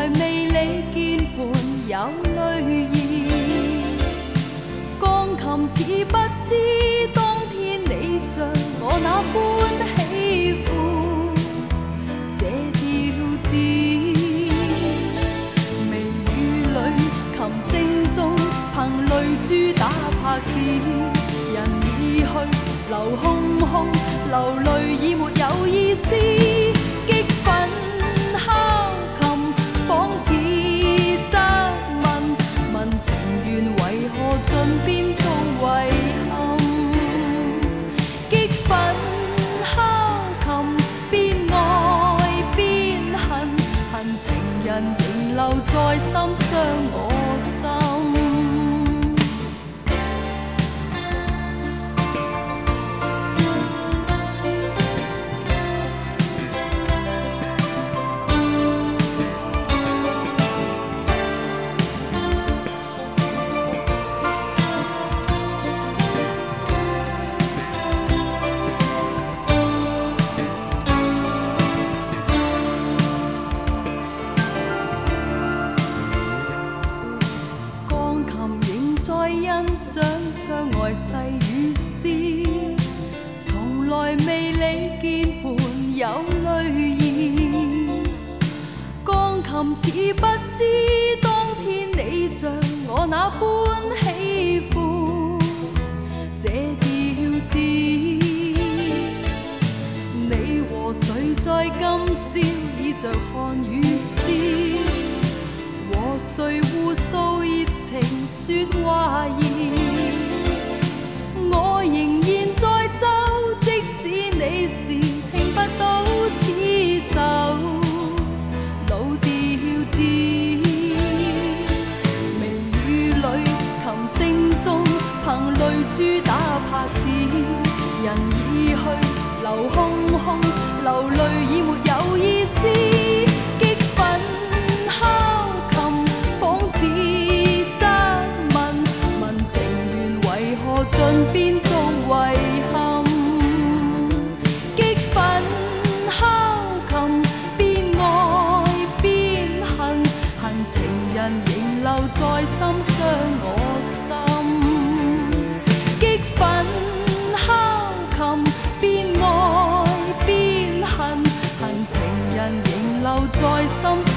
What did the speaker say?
来未理鍵盤有淚意。鋼琴似不知當天你像我那般喜歡這調子，微雨裏琴聲中憑淚珠打拍子，人已去留空空，流淚已沒有意思，激憤敲琴仿似質問，問情緣為何盡變做遺憾，激憤敲琴邊愛邊恨，恨情人仍留在心傷我心。窗外細雨絲，從來未理鍵盤有淚意。鋼琴似不知當天你像我那般喜歡這調子，你和誰在今宵倚着看雨絲，和誰互訴熱情說話意。我仍然在走，即使你是聽不到此首老調子，微雨裏琴聲中憑淚珠打拍子，人已去留空空，流淚已沒有意思，激憤敲琴仿似質問，問情緣為何盡變做遺憾，激憤敲琴邊愛邊恨，恨情人仍留在心傷我心，激憤敲琴邊愛邊恨，恨情人仍留在心傷